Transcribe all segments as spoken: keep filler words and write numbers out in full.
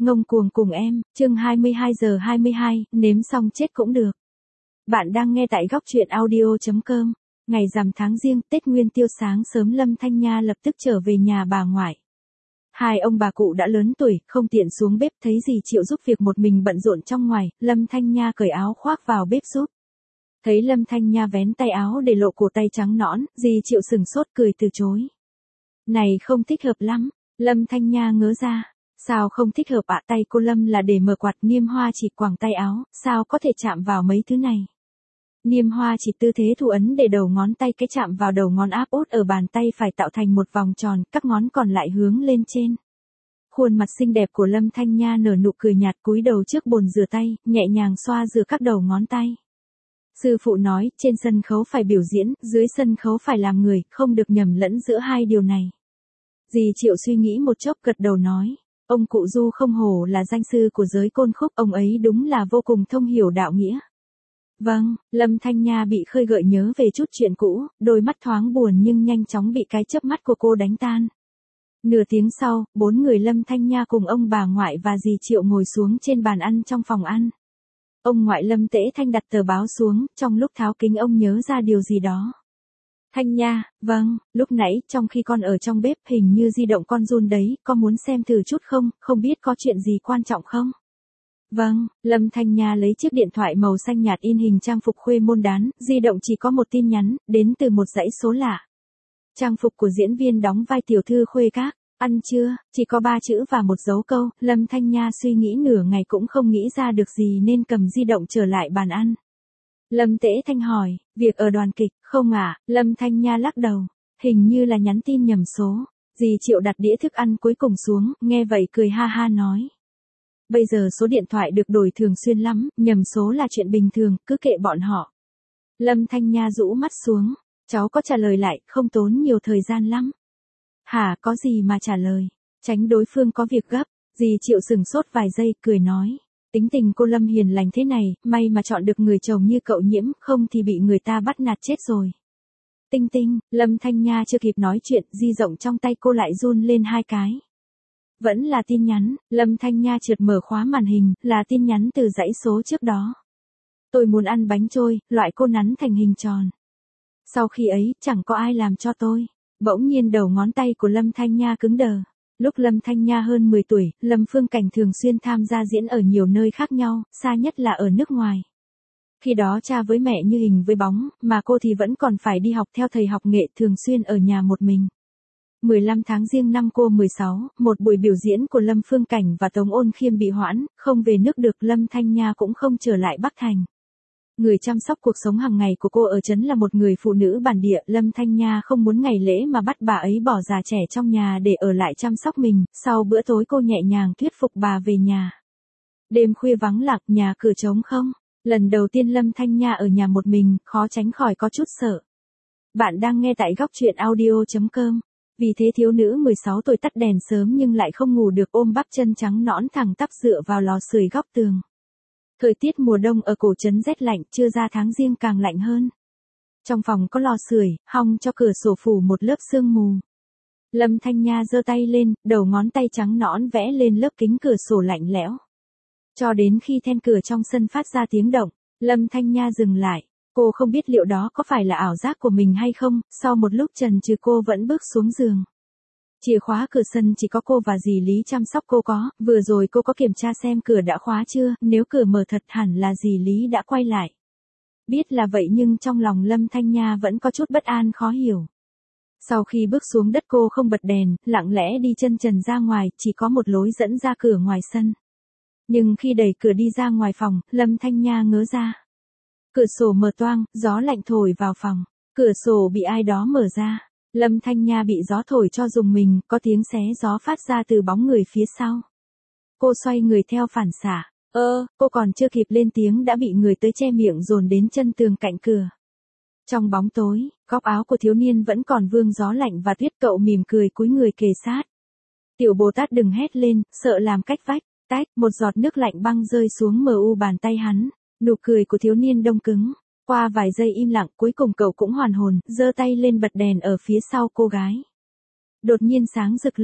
Ngông cuồng cùng em, chương hai mươi hai giờ hai mươi hai, nếm xong chết cũng được. Bạn đang nghe tại góc truyện audio chấm com. Ngày rằm tháng Giêng, Tết Nguyên Tiêu, sáng sớm Lâm Thanh Nha lập tức trở về nhà bà ngoại. Hai ông bà cụ đã lớn tuổi, không tiện xuống bếp, thấy dì Triệu giúp việc một mình bận rộn trong ngoài, Lâm Thanh Nha cởi áo khoác vào bếp giúp. Thấy Lâm Thanh Nha vén tay áo để lộ cổ tay trắng nõn, dì Triệu sừng sốt cười từ chối. Này không thích hợp lắm, Lâm Thanh Nha ngớ ra. Sao không thích hợp ạ? Tay cô Lâm là để mở quạt, Niêm Hoa chỉ quàng tay áo, sao có thể chạm vào mấy thứ này? Niêm Hoa chỉ tư thế thủ ấn để đầu ngón tay cái chạm vào đầu ngón áp út ở bàn tay phải tạo thành một vòng tròn, các ngón còn lại hướng lên trên. Khuôn mặt xinh đẹp của Lâm Thanh Nha nở nụ cười nhạt, cúi đầu trước bồn rửa tay, nhẹ nhàng xoa rửa các đầu ngón tay. Sư phụ nói, trên sân khấu phải biểu diễn, dưới sân khấu phải làm người, không được nhầm lẫn giữa hai điều này. Dì Triệu suy nghĩ một chốc gật đầu nói. Ông cụ Du không hổ là danh sư của giới côn khúc, ông ấy đúng là vô cùng thông hiểu đạo nghĩa. Vâng, Lâm Thanh Nha bị khơi gợi nhớ về chút chuyện cũ, đôi mắt thoáng buồn nhưng nhanh chóng bị cái chớp mắt của cô đánh tan. Nửa tiếng sau, bốn người Lâm Thanh Nha cùng ông bà ngoại và dì Triệu ngồi xuống trên bàn ăn trong phòng ăn. Ông ngoại Lâm Tễ Thanh đặt tờ báo xuống, trong lúc tháo kính ông nhớ ra điều gì đó. Thanh Nha, vâng, lúc nãy, trong khi con ở trong bếp, hình như di động con run đấy, con muốn xem thử chút không, không biết có chuyện gì quan trọng không? Vâng, Lâm Thanh Nha lấy chiếc điện thoại màu xanh nhạt in hình trang phục khuê môn đán, di động chỉ có một tin nhắn, đến từ một dãy số lạ. Trang phục của diễn viên đóng vai tiểu thư Khuê Các, ăn chưa, chỉ có ba chữ và một dấu câu, Lâm Thanh Nha suy nghĩ nửa ngày cũng không nghĩ ra được gì nên cầm di động trở lại bàn ăn. Lâm Tễ Thanh hỏi, việc ở đoàn kịch, không à? Lâm Thanh Nha lắc đầu, hình như là nhắn tin nhầm số. Dì Triệu đặt đĩa thức ăn cuối cùng xuống, nghe vậy cười ha ha nói. Bây giờ số điện thoại được đổi thường xuyên lắm, nhầm số là chuyện bình thường, cứ kệ bọn họ. Lâm Thanh Nha rũ mắt xuống, cháu có trả lời lại, không tốn nhiều thời gian lắm. Hả, có gì mà trả lời, tránh đối phương có việc gấp. Dì Triệu sừng sốt vài giây, cười nói. Tính tình cô Lâm hiền lành thế này, may mà chọn được người chồng như cậu Nhiễm, không thì bị người ta bắt nạt chết rồi. Tinh tinh, Lâm Thanh Nha chưa kịp nói chuyện, di động trong tay cô lại run lên hai cái. Vẫn là tin nhắn, Lâm Thanh Nha trượt mở khóa màn hình, là tin nhắn từ dãy số trước đó. Tôi muốn ăn bánh trôi, loại cô nắn thành hình tròn. Sau khi ấy, chẳng có ai làm cho tôi. Bỗng nhiên đầu ngón tay của Lâm Thanh Nha cứng đờ. Lúc Lâm Thanh Nha hơn mười tuổi, Lâm Phương Cảnh thường xuyên tham gia diễn ở nhiều nơi khác nhau, xa nhất là ở nước ngoài. Khi đó cha với mẹ như hình với bóng, mà cô thì vẫn còn phải đi học theo thầy học nghệ, thường xuyên ở nhà một mình. mười lăm tháng Giêng năm cô mười sáu, một buổi biểu diễn của Lâm Phương Cảnh và Tống Ôn Khiêm bị hoãn, không về nước được, Lâm Thanh Nha cũng không trở lại Bắc Thành. Người chăm sóc cuộc sống hàng ngày của cô ở trấn là một người phụ nữ bản địa, Lâm Thanh Nha không muốn ngày lễ mà bắt bà ấy bỏ già trẻ trong nhà để ở lại chăm sóc mình, sau bữa tối cô nhẹ nhàng thuyết phục bà về nhà. Đêm khuya vắng lặng, nhà cửa trống không, lần đầu tiên Lâm Thanh Nha ở nhà một mình, khó tránh khỏi có chút sợ. Bạn đang nghe tại góc truyện audio chấm com. Vì thế thiếu nữ mười sáu tuổi tắt đèn sớm nhưng lại không ngủ được, ôm bắp chân trắng nõn thẳng tắp dựa vào lò sưởi góc tường. Thời tiết mùa đông ở cổ trấn rét lạnh, chưa ra tháng Giêng càng lạnh hơn. Trong phòng có lò sưởi, hong cho cửa sổ phủ một lớp sương mù. Lâm Thanh Nha giơ tay lên, đầu ngón tay trắng nõn vẽ lên lớp kính cửa sổ lạnh lẽo. Cho đến khi then cửa trong sân phát ra tiếng động, Lâm Thanh Nha dừng lại. Cô không biết liệu đó có phải là ảo giác của mình hay không, sau một lúc chần chừ cô vẫn bước xuống giường. Chìa khóa cửa sân chỉ có cô và dì Lý chăm sóc cô có, vừa rồi cô có kiểm tra xem cửa đã khóa chưa, nếu cửa mở thật hẳn là dì Lý đã quay lại. Biết là vậy nhưng trong lòng Lâm Thanh Nha vẫn có chút bất an khó hiểu. Sau khi bước xuống đất cô không bật đèn, lặng lẽ đi chân trần ra ngoài, chỉ có một lối dẫn ra cửa ngoài sân. Nhưng khi đẩy cửa đi ra ngoài phòng, Lâm Thanh Nha ngớ ra. Cửa sổ mở toang, gió lạnh thổi vào phòng. Cửa sổ bị ai đó mở ra. Lâm Thanh Nha bị gió thổi cho rùng mình, có tiếng xé gió phát ra từ bóng người phía sau. Cô xoay người theo phản xạ. Ơ, cô còn chưa kịp lên tiếng đã bị người tới che miệng dồn đến chân tường cạnh cửa. Trong bóng tối, góc áo của thiếu niên vẫn còn vương gió lạnh và tuyết, cậu mỉm cười cúi người kề sát. Tiểu Bồ Tát đừng hét lên, sợ làm cách vách. Tách, một giọt nước lạnh băng rơi xuống mờ u bàn tay hắn. Nụ cười của thiếu niên đông cứng. Qua vài giây im lặng, cuối cùng cậu cũng hoàn hồn, giơ tay lên bật đèn ở phía sau cô gái. Đột nhiên sáng rực lên.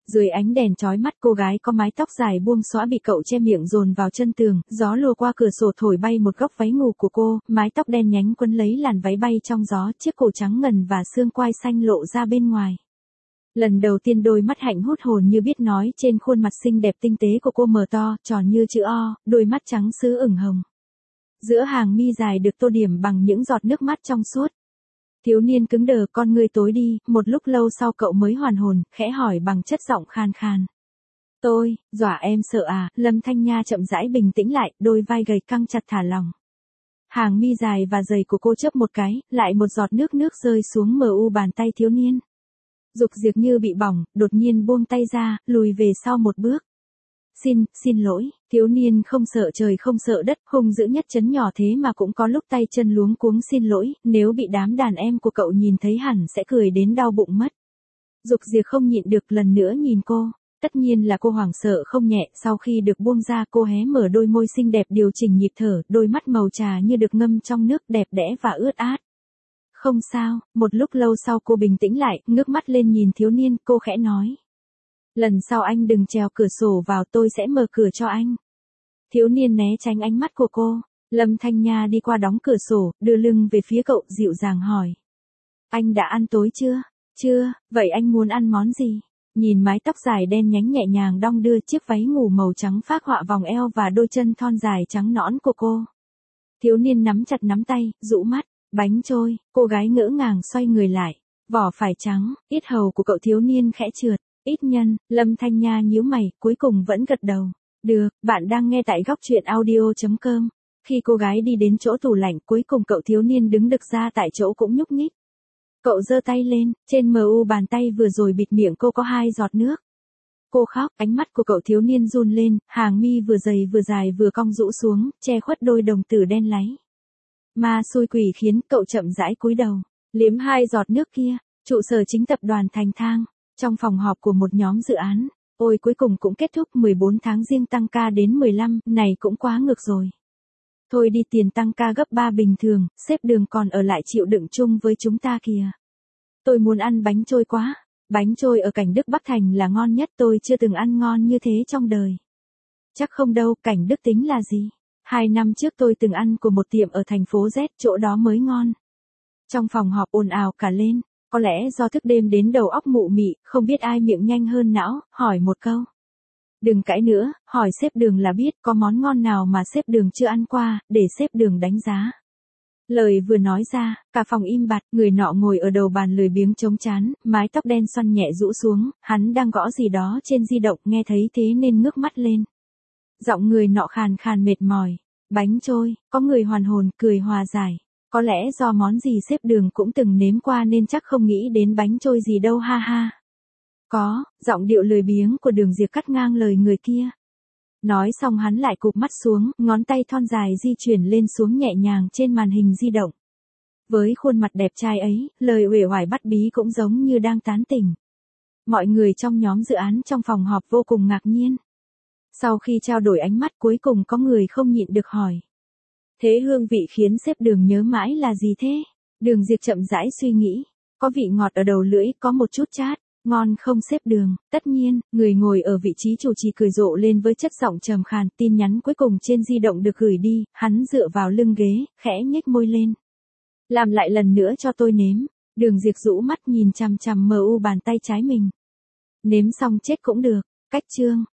Dưới ánh đèn chói mắt cô gái có mái tóc dài buông xõa bị cậu che miệng dồn vào chân tường, gió lùa qua cửa sổ thổi bay một góc váy ngủ của cô, mái tóc đen nhánh quấn lấy làn váy bay trong gió, chiếc cổ trắng ngần và xương quai xanh lộ ra bên ngoài. Lần đầu tiên đôi mắt hạnh hút hồn như biết nói trên khuôn mặt xinh đẹp tinh tế của cô mở to, tròn như chữ O, đôi mắt trắng sứ ửng hồng. Giữa hàng mi dài được tô điểm bằng những giọt nước mắt trong suốt. Thiếu niên cứng đờ, con ngươi tối đi, một lúc lâu sau cậu mới hoàn hồn, khẽ hỏi bằng chất giọng khan khan. Tôi, dọa em sợ à? Lâm Thanh Nha chậm rãi bình tĩnh lại, đôi vai gầy căng chặt thả lỏng. Hàng mi dài và dày của cô chớp một cái, lại một giọt nước nước rơi xuống mờ u bàn tay thiếu niên. Dục diệt như bị bỏng, đột nhiên buông tay ra, lùi về sau một bước. Xin, xin lỗi, thiếu niên không sợ trời không sợ đất, hung dữ nhất chấn nhỏ thế mà cũng có lúc tay chân luống cuống xin lỗi, nếu bị đám đàn em của cậu nhìn thấy hẳn sẽ cười đến đau bụng mất. Dục diệt không nhịn được lần nữa nhìn cô, tất nhiên là cô hoảng sợ không nhẹ, sau khi được buông ra cô hé mở đôi môi xinh đẹp điều chỉnh nhịp thở, đôi mắt màu trà như được ngâm trong nước đẹp đẽ và ướt át. Không sao, một lúc lâu sau cô bình tĩnh lại, ngước mắt lên nhìn thiếu niên, cô khẽ nói. Lần sau anh đừng trèo cửa sổ vào, tôi sẽ mở cửa cho anh. Thiếu niên né tránh ánh mắt của cô. Lâm Thanh Nha đi qua đóng cửa sổ, đưa lưng về phía cậu, dịu dàng hỏi. Anh đã ăn tối chưa? Chưa, vậy anh muốn ăn món gì? Nhìn mái tóc dài đen nhánh nhẹ nhàng đong đưa, chiếc váy ngủ màu trắng phác họa vòng eo và đôi chân thon dài trắng nõn của cô. Thiếu niên nắm chặt nắm tay, rũ mắt. Bánh trôi, cô gái ngỡ ngàng xoay người lại. Vỏ phải trắng, yết hầu của cậu thiếu niên khẽ trượt. Ít nhân, Lâm Thanh Nha nhíu mày, cuối cùng vẫn gật đầu. Được, bạn đang nghe tại góc truyện audio chấm com. Khi cô gái đi đến chỗ tủ lạnh, cuối cùng cậu thiếu niên đứng đực ra tại chỗ cũng nhúc nhích. Cậu giơ tay lên, trên mờ u bàn tay vừa rồi bịt miệng cô có hai giọt nước. Cô khóc, ánh mắt của cậu thiếu niên run lên, hàng mi vừa dày vừa dài vừa cong rũ xuống, che khuất đôi đồng tử đen láy. Ma xui quỷ khiến cậu chậm rãi cúi đầu, liếm hai giọt nước kia. Trụ sở chính tập đoàn Thành Thang. Trong phòng họp của một nhóm dự án, ôi cuối cùng cũng kết thúc mười bốn tháng riêng tăng ca đến mười lăm, này cũng quá ngược rồi. Thôi đi, tiền tăng ca gấp ba bình thường, sếp Đường còn ở lại chịu đựng chung với chúng ta kìa. Tôi muốn ăn bánh trôi quá, bánh trôi ở Cảnh Đức Bắc Thành là ngon nhất, tôi chưa từng ăn ngon như thế trong đời. Chắc không đâu, Cảnh Đức tính là gì? Hai năm trước tôi từng ăn của một tiệm ở thành phố Z, chỗ đó mới ngon. Trong phòng họp ồn ào cả lên. Có lẽ do thức đêm đến đầu óc mụ mị, không biết ai miệng nhanh hơn não, hỏi một câu. Đừng cãi nữa, hỏi sếp Đường là biết có món ngon nào mà sếp Đường chưa ăn qua, để sếp Đường đánh giá. Lời vừa nói ra, cả phòng im bặt, người nọ ngồi ở đầu bàn lười biếng chống chán, mái tóc đen xoăn nhẹ rũ xuống, hắn đang gõ gì đó trên di động, nghe thấy thế nên ngước mắt lên. Giọng người nọ khàn khàn mệt mỏi. Bánh trôi, có người hoàn hồn, cười hòa giải. Có lẽ do món gì sếp Đường cũng từng nếm qua nên chắc không nghĩ đến bánh trôi gì đâu ha ha. Có, giọng điệu lười biếng của Đường Diệp cắt ngang lời người kia. Nói xong hắn lại cụp mắt xuống, ngón tay thon dài di chuyển lên xuống nhẹ nhàng trên màn hình di động. Với khuôn mặt đẹp trai ấy, lời uể oải bắt bí cũng giống như đang tán tỉnh. Mọi người trong nhóm dự án trong phòng họp vô cùng ngạc nhiên. Sau khi trao đổi ánh mắt cuối cùng có người không nhịn được hỏi. Thế hương vị khiến sếp Đường nhớ mãi là gì thế? Đường Diệp chậm rãi suy nghĩ. Có vị ngọt ở đầu lưỡi, có một chút chát. Ngon không sếp Đường? Tất nhiên, người ngồi ở vị trí chủ trì cười rộ lên với chất giọng trầm khàn. Tin nhắn cuối cùng trên di động được gửi đi, hắn dựa vào lưng ghế, khẽ nhếch môi lên. Làm lại lần nữa cho tôi nếm. Đường Diệp rũ mắt nhìn chằm chằm mờ u bàn tay trái mình. Nếm xong chết cũng được. Cách chương.